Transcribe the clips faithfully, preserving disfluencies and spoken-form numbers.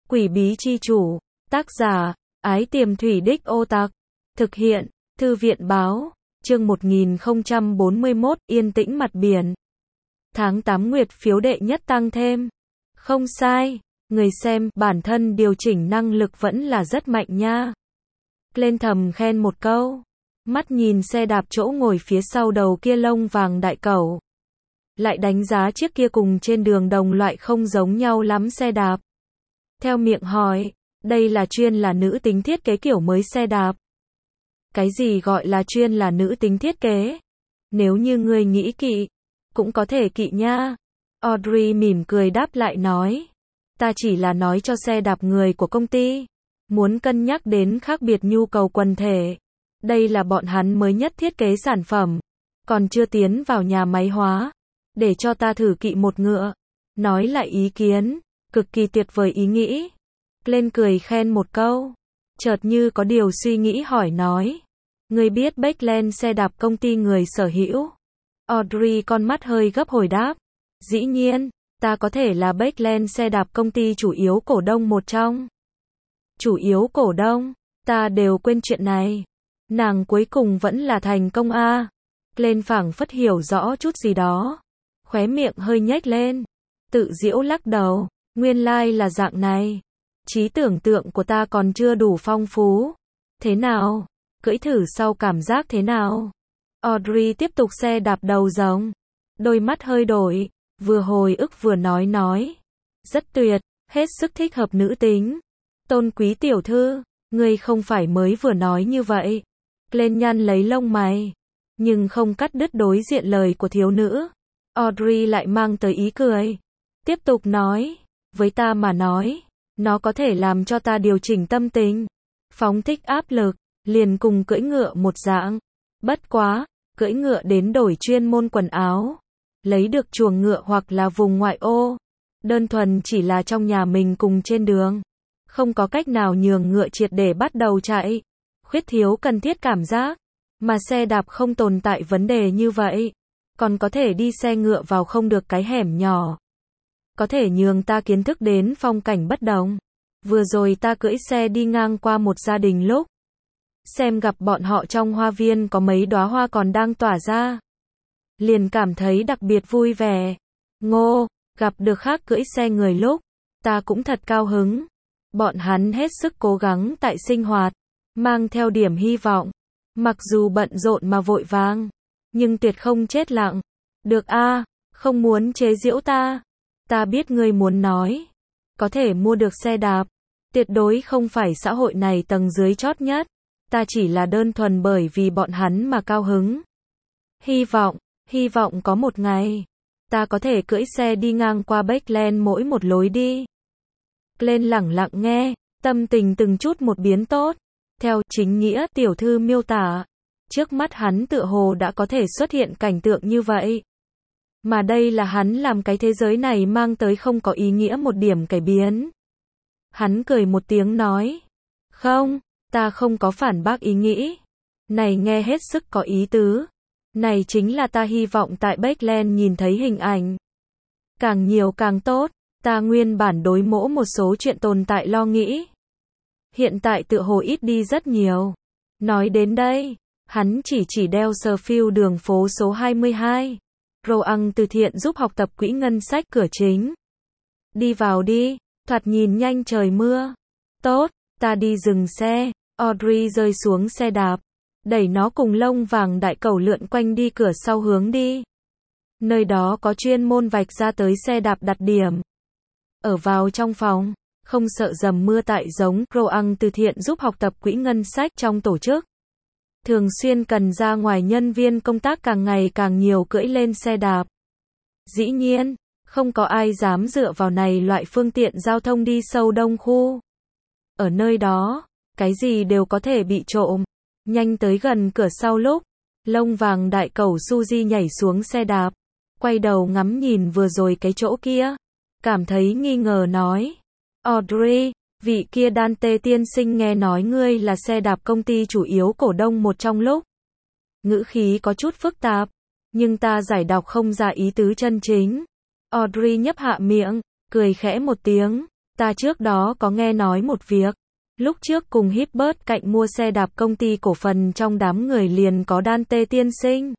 Quỷ bí chi chủ, tác giả, Ái Tiềm Thủy Đích Ô Tạc, thực hiện, Thư viện báo, chương một nghìn không trăm bốn mươi mốt, yên tĩnh mặt biển. Tháng tám nguyệt phiếu đệ nhất tăng thêm. Không sai, người xem, bản thân điều chỉnh năng lực vẫn là rất mạnh nha. Lên thầm khen một câu. Mắt nhìn xe đạp chỗ ngồi phía sau đầu kia lông vàng đại cẩu. Lại đánh giá chiếc kia cùng trên đường đồng loại không giống nhau lắm xe đạp. Theo miệng hỏi, đây là chuyên là nữ tính thiết kế kiểu mới xe đạp. Cái gì gọi là chuyên là nữ tính thiết kế? Nếu như ngươi nghĩ kỵ, cũng có thể kỵ nha. Audrey mỉm cười đáp lại nói. Ta chỉ là nói cho xe đạp người của công ty. Muốn cân nhắc đến khác biệt nhu cầu quần thể. Đây là bọn hắn mới nhất thiết kế sản phẩm. Còn chưa tiến vào nhà máy hóa. Để cho ta thử kỵ một ngựa. Nói lại ý kiến. Cực kỳ tuyệt vời ý nghĩ. Lên cười khen một câu. Chợt như có điều suy nghĩ hỏi nói. Ngươi biết Backland xe đạp công ty người sở hữu? Audrey con mắt hơi gấp hồi đáp. Dĩ nhiên, ta có thể là Backland xe đạp công ty chủ yếu cổ đông một trong. Chủ yếu cổ đông, ta đều quên chuyện này. Nàng cuối cùng vẫn là thành công a. Lên phảng phất hiểu rõ chút gì đó. Khóe miệng hơi nhếch lên. Tự giễu lắc đầu. Nguyên lai like là dạng này. Trí tưởng tượng của ta còn chưa đủ phong phú. Thế nào? Cưỡi thử sau cảm giác thế nào? Audrey tiếp tục xe đạp đầu rồng. Đôi mắt hơi đổi. Vừa hồi ức vừa nói nói. Rất tuyệt. Hết sức thích hợp nữ tính. Tôn quý tiểu thư. Ngươi không phải mới vừa nói như vậy. Lên nhăn lấy lông mày. Nhưng không cắt đứt đối diện lời của thiếu nữ. Audrey lại mang tới ý cười. Tiếp tục nói. Với ta mà nói. Nó có thể làm cho ta điều chỉnh tâm tình. Phóng thích áp lực. Liền cùng cưỡi ngựa một dạng. Bất quá. Cưỡi ngựa đến đổi chuyên môn quần áo. Lấy được chuồng ngựa hoặc là vùng ngoại ô. Đơn thuần chỉ là trong nhà mình cùng trên đường. Không có cách nào nhường ngựa triệt để bắt đầu chạy. Khuyết thiếu cần thiết cảm giác. Mà xe đạp không tồn tại vấn đề như vậy. Còn có thể đi xe ngựa vào không được cái hẻm nhỏ. Có thể nhường ta kiến thức đến phong cảnh bất đồng. Vừa rồi ta cưỡi xe đi ngang qua một gia đình lúc. Xem gặp bọn họ trong hoa viên có mấy đóa hoa còn đang tỏa ra. Liền cảm thấy đặc biệt vui vẻ. Ngô, gặp được khác cưỡi xe người lúc. Ta cũng thật cao hứng. Bọn hắn hết sức cố gắng tại sinh hoạt. Mang theo điểm hy vọng. Mặc dù bận rộn mà vội vàng. Nhưng tuyệt không chết lặng. Được a, không muốn chế giễu ta. Ta biết ngươi muốn nói. Có thể mua được xe đạp. Tuyệt đối không phải xã hội này tầng dưới chót nhất. Ta chỉ là đơn thuần bởi vì bọn hắn mà cao hứng. Hy vọng, hy vọng có một ngày. Ta có thể cưỡi xe đi ngang qua Backland mỗi một lối đi. Lên lẳng lặng nghe. Tâm tình từng chút một biến tốt. Theo chính nghĩa tiểu thư miêu tả. Trước mắt hắn tựa hồ đã có thể xuất hiện cảnh tượng như vậy. Mà đây là hắn làm cái thế giới này mang tới không có ý nghĩa một điểm cải biến. Hắn cười một tiếng nói. Không, ta không có phản bác ý nghĩ. Này nghe hết sức có ý tứ. Này chính là ta hy vọng tại Backland nhìn thấy hình ảnh. Càng nhiều càng tốt, ta nguyên bản đối mỗ một số chuyện tồn tại lo nghĩ. Hiện tại tựa hồ ít đi rất nhiều. Nói đến đây, hắn chỉ chỉ Delserfield đường phố số hai mươi hai. Roang từ thiện giúp học tập quỹ ngân sách cửa chính. Đi vào đi, thoạt nhìn nhanh trời mưa. Tốt, ta đi dừng xe. Audrey rơi xuống xe đạp. Đẩy nó cùng lông vàng đại cẩu lượn quanh đi cửa sau hướng đi. Nơi đó có chuyên môn vạch ra tới xe đạp đặt điểm. Ở vào trong phòng. Không sợ dầm mưa tại giống Roang từ thiện giúp học tập quỹ ngân sách trong tổ chức. Thường xuyên cần ra ngoài nhân viên công tác càng ngày càng nhiều cưỡi lên xe đạp. Dĩ nhiên, không có ai dám dựa vào này loại phương tiện giao thông đi sâu đông khu. Ở nơi đó, cái gì đều có thể bị trộm. Nhanh tới gần cửa sau lúc, lông vàng đại cẩu Suzy nhảy xuống xe đạp. Quay đầu ngắm nhìn vừa rồi cái chỗ kia. Cảm thấy nghi ngờ nói. Audrey, vị kia Dante tiên sinh nghe nói ngươi là xe đạp công ty chủ yếu cổ đông một trong lúc. Ngữ khí có chút phức tạp, nhưng ta giải đọc không ra ý tứ chân chính. Audrey nhấp hạ miệng, cười khẽ một tiếng, Ta trước đó có nghe nói một việc. Lúc trước cùng Hibbert cạnh mua xe đạp công ty cổ phần trong đám người liền có Dante tiên sinh.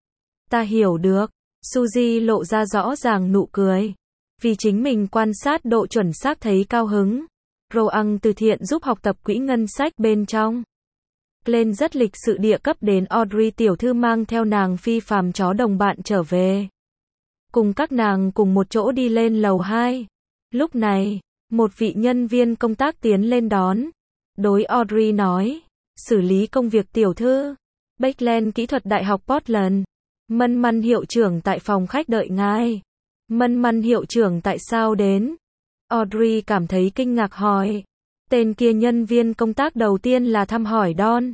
Ta hiểu được. Suzy lộ ra rõ ràng nụ cười. Vì chính mình quan sát độ chuẩn xác thấy cao hứng. Roang từ thiện giúp học tập quỹ ngân sách bên trong. Glenn rất lịch sự địa cấp đến Audrey tiểu thư mang theo nàng phi phàm chó đồng bạn trở về. Cùng các nàng cùng một chỗ đi lên lầu hai. Lúc này, một vị nhân viên công tác tiến lên đón. Đối Audrey nói, xử lý công việc tiểu thư. Bakeland kỹ thuật đại học Portland. Mân Mân hiệu trưởng tại phòng khách đợi ngài. Mân Mân hiệu trưởng tại sao đến? Audrey cảm thấy kinh ngạc hỏi. Tên kia nhân viên công tác đầu tiên là thăm hỏi Don.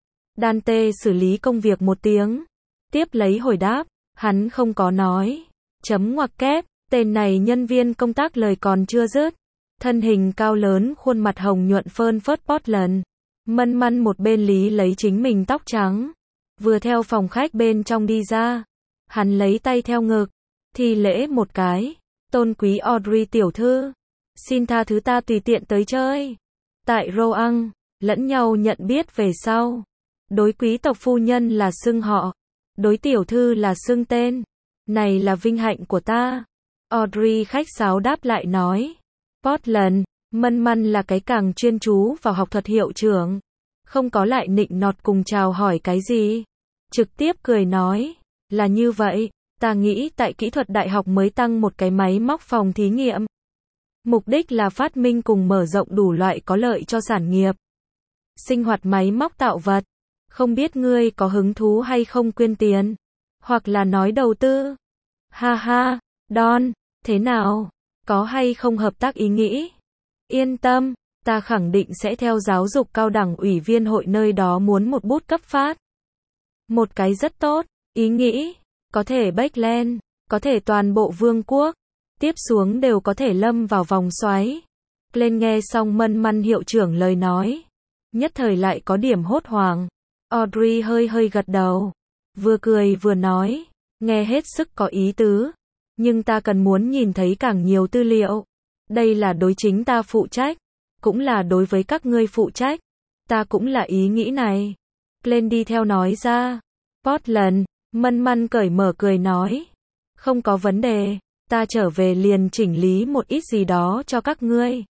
Dante xử lý công việc một tiếng. Tiếp lấy hồi đáp, hắn không có nói. Chấm ngoặc kép, tên này nhân viên công tác lời còn chưa dứt. Thân hình cao lớn khuôn mặt hồng nhuận phơn phớt Portland. Mân Mân một bên lý lấy chính mình tóc trắng. Vừa theo phòng khách bên trong đi ra. Hắn lấy tay theo ngực. Thi lễ một cái. Tôn quý Audrey tiểu thư. Xin tha thứ ta tùy tiện tới chơi. Tại Roang, lẫn nhau nhận biết về sau. Đối quý tộc phu nhân là xưng họ. Đối tiểu thư là xưng tên. Này là vinh hạnh của ta. Audrey khách sáo đáp lại nói. Portland, Mân Mân là cái càng chuyên chú vào học thuật hiệu trưởng. Không có lại nịnh nọt cùng chào hỏi cái gì. Trực tiếp cười nói. Là như vậy, ta nghĩ tại kỹ thuật đại học mới tăng một cái máy móc phòng thí nghiệm. Mục đích là phát minh cùng mở rộng đủ loại có lợi cho sản nghiệp. Sinh hoạt máy móc tạo vật. Không biết ngươi có hứng thú hay không quyên tiền. Hoặc là nói đầu tư. Ha ha, Don, thế nào? Có hay không hợp tác ý nghĩ? Yên tâm, ta khẳng định sẽ theo giáo dục cao đẳng ủy viên hội nơi đó muốn một bút cấp phát. Một cái rất tốt, ý nghĩ. Có thể Bakeland, có thể toàn bộ vương quốc. Tiếp xuống đều có thể lâm vào vòng xoáy. Glenn nghe xong Mân Mân hiệu trưởng lời nói. Nhất thời lại có điểm hốt hoảng. Audrey hơi hơi gật đầu. Vừa cười vừa nói. Nghe hết sức có ý tứ. Nhưng ta cần muốn nhìn thấy càng nhiều tư liệu. Đây là đối chính ta phụ trách. Cũng là đối với các ngươi phụ trách. Ta cũng là ý nghĩ này. Glenn đi theo nói ra. Portland, Mân Mân cởi mở cười nói. Không có vấn đề. Ta trở về liền chỉnh lý một ít gì đó cho các ngươi.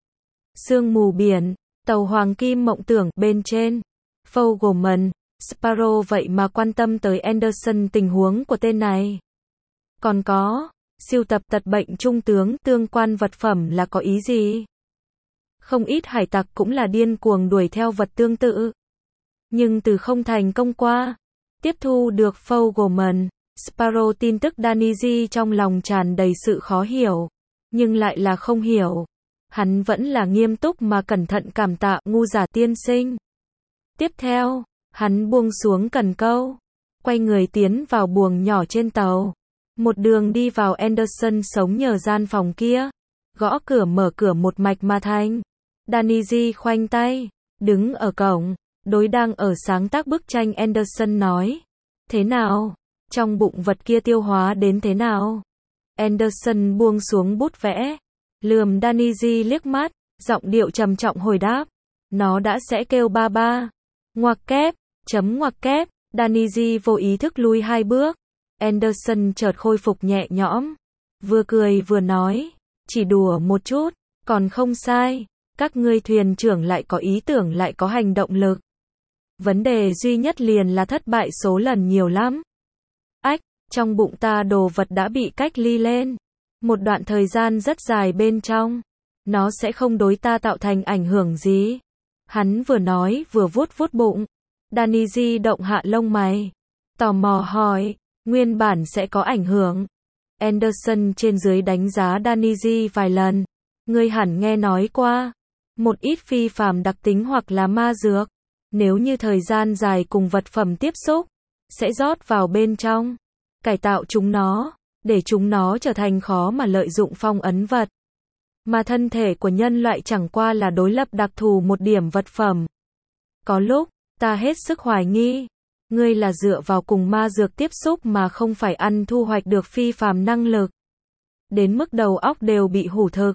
Sương mù biển, tàu hoàng kim mộng tưởng bên trên. Fogelman, Sparrow vậy mà quan tâm tới Anderson tình huống của tên này. Còn có, siêu tập tật bệnh trung tướng tương quan vật phẩm là có ý gì? Không ít hải tặc cũng là điên cuồng đuổi theo vật tương tự. Nhưng từ không thành công qua. Tiếp thu được Fogelman. Sparrow tin tức Danny trong lòng tràn đầy sự khó hiểu, nhưng lại là không hiểu. Hắn vẫn là nghiêm túc mà cẩn thận cảm tạ ngu giả tiên sinh. Tiếp theo, hắn buông xuống cần câu, quay người tiến vào buồng nhỏ trên tàu. Một đường đi vào Anderson sống nhờ gian phòng kia, gõ cửa mở cửa một mạch mà thành. Danny khoanh tay, đứng ở cổng, đối đang ở sáng tác bức tranh Anderson nói. Thế nào? Trong bụng vật kia tiêu hóa đến thế nào? Anderson buông xuống bút vẽ, lườm Danny liếc mắt, giọng điệu trầm trọng hồi đáp. Nó đã sẽ kêu ba ba. Ngoặc kép, chấm ngoặc kép, Danny vô ý thức lui hai bước. Anderson chợt khôi phục nhẹ nhõm. Vừa cười vừa nói, chỉ đùa một chút, còn không sai. Các ngươi thuyền trưởng lại có ý tưởng lại có hành động lực. Vấn đề duy nhất liền là thất bại số lần nhiều lắm. Ách, trong bụng ta đồ vật đã bị cách ly lên. Một đoạn thời gian rất dài bên trong. Nó sẽ không đối ta tạo thành ảnh hưởng gì. Hắn vừa nói vừa vuốt vuốt bụng. Danny động hạ lông mày. Tò mò hỏi, nguyên bản sẽ có ảnh hưởng. Anderson trên dưới đánh giá Danny vài lần. Ngươi hẳn nghe nói qua. Một ít phi phàm đặc tính hoặc là ma dược. Nếu như thời gian dài cùng vật phẩm tiếp xúc, sẽ rót vào bên trong, cải tạo chúng nó, để chúng nó trở thành khó mà lợi dụng phong ấn vật. Mà thân thể của nhân loại chẳng qua là đối lập đặc thù một điểm vật phẩm. Có lúc, ta hết sức hoài nghi, ngươi là dựa vào cùng ma dược tiếp xúc mà không phải ăn thu hoạch được phi phàm năng lực. Đến mức đầu óc đều bị hủ thực.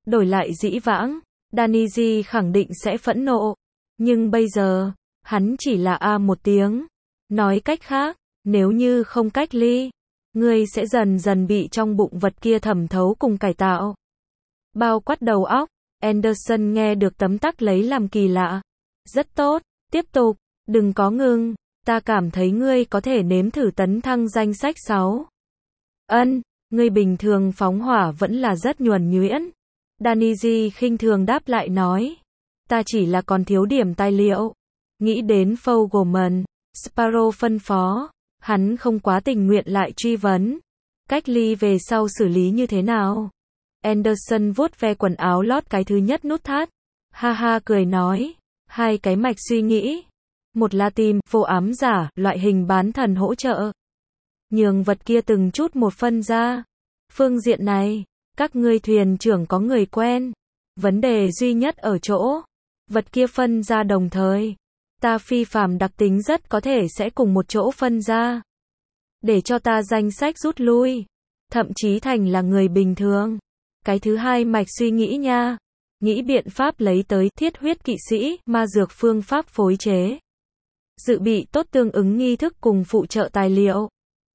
Đổi lại dĩ vãng, Danny khẳng định sẽ phẫn nộ. Nhưng bây giờ, hắn chỉ là a một tiếng. Nói cách khác, nếu như không cách ly, ngươi sẽ dần dần bị trong bụng vật kia thẩm thấu cùng cải tạo. Bao quát đầu óc, Anderson nghe được tấm tắc lấy làm kỳ lạ. Rất tốt, tiếp tục, đừng có ngừng, ta cảm thấy ngươi có thể nếm thử tấn thăng danh sách sáu. Ân, ngươi bình thường phóng hỏa vẫn là rất nhuần nhuyễn. Danny khinh thường đáp lại nói. Ta chỉ là còn thiếu điểm tài liệu. Nghĩ đến Fogelman, Sparrow phân phó, hắn không quá tình nguyện lại truy vấn. Cách ly về sau xử lý như thế nào? Anderson vuốt ve quần áo lót cái thứ nhất nút thắt. Ha ha cười nói. Hai cái mạch suy nghĩ. Một là tìm vô ám giả, loại hình bán thần hỗ trợ. Nhường vật kia từng chút một phân ra. Phương diện này, các ngươi thuyền trưởng có người quen. Vấn đề duy nhất ở chỗ, vật kia phân ra đồng thời. Ta phi phàm đặc tính rất có thể sẽ cùng một chỗ phân ra. Để cho ta danh sách rút lui. Thậm chí thành là người bình thường. Cái thứ hai mạch suy nghĩ nha. Nghĩ biện pháp lấy tới thiết huyết kỵ sĩ, ma dược phương pháp phối chế. Dự bị tốt tương ứng nghi thức cùng phụ trợ tài liệu.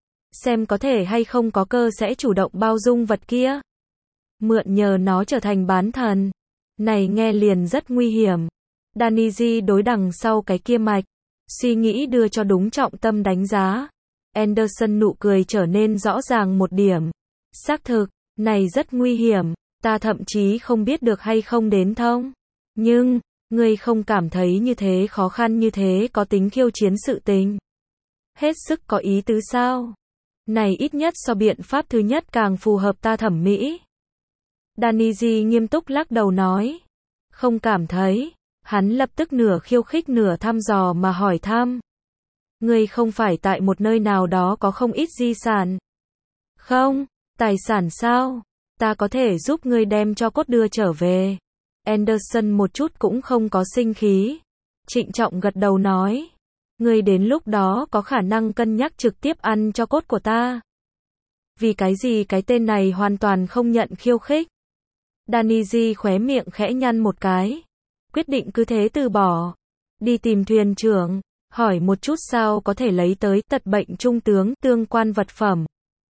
Xem có thể hay không có cơ sẽ chủ động bao dung vật kia. Mượn nhờ nó trở thành bán thần. Này nghe liền rất nguy hiểm. Danny đối đằng sau cái kia mạch. Suy nghĩ đưa cho đúng trọng tâm đánh giá. Anderson nụ cười trở nên rõ ràng một điểm. Xác thực, này rất nguy hiểm. Ta thậm chí không biết được hay không đến thông. Nhưng, ngươi không cảm thấy như thế khó khăn như thế có tính khiêu chiến sự tình. Hết sức có ý tứ sao? Này ít nhất so biện pháp thứ nhất càng phù hợp ta thẩm mỹ. Danny nghiêm túc lắc đầu nói. Không cảm thấy. Hắn lập tức nửa khiêu khích nửa thăm dò mà hỏi thăm. Ngươi không phải tại một nơi nào đó có không ít di sản. Không, tài sản sao? Ta có thể giúp ngươi đem cho cốt đưa trở về. Anderson một chút cũng không có sinh khí. Trịnh trọng gật đầu nói. Ngươi đến lúc đó có khả năng cân nhắc trực tiếp ăn cho cốt của ta. Vì cái gì cái tên này hoàn toàn không nhận khiêu khích. Danny khóe miệng khẽ nhăn một cái. Quyết định cứ thế từ bỏ. Đi tìm thuyền trưởng. Hỏi một chút sao có thể lấy tới tật bệnh trung tướng tương quan vật phẩm.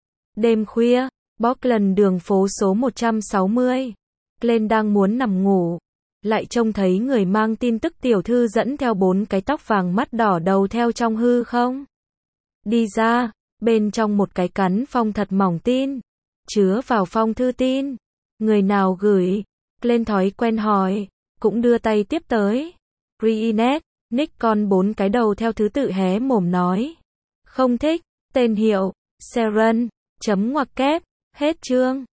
Đêm khuya. Portland đường phố số một trăm sáu mươi. Glenn đang muốn nằm ngủ. Lại trông thấy người mang tin tức tiểu thư dẫn theo bốn cái tóc vàng mắt đỏ đầu theo trong hư không. Đi ra, bên trong một cái cắn phong thật mỏng tin. Chứa vào phong thư tin. Người nào gửi? Glenn thói quen hỏi. Cũng đưa tay tiếp tới. Reenet, Nick con bốn cái đầu theo thứ tự hé mồm nói. Không thích, tên hiệu, Seren, chấm ngoặc kép, hết chương.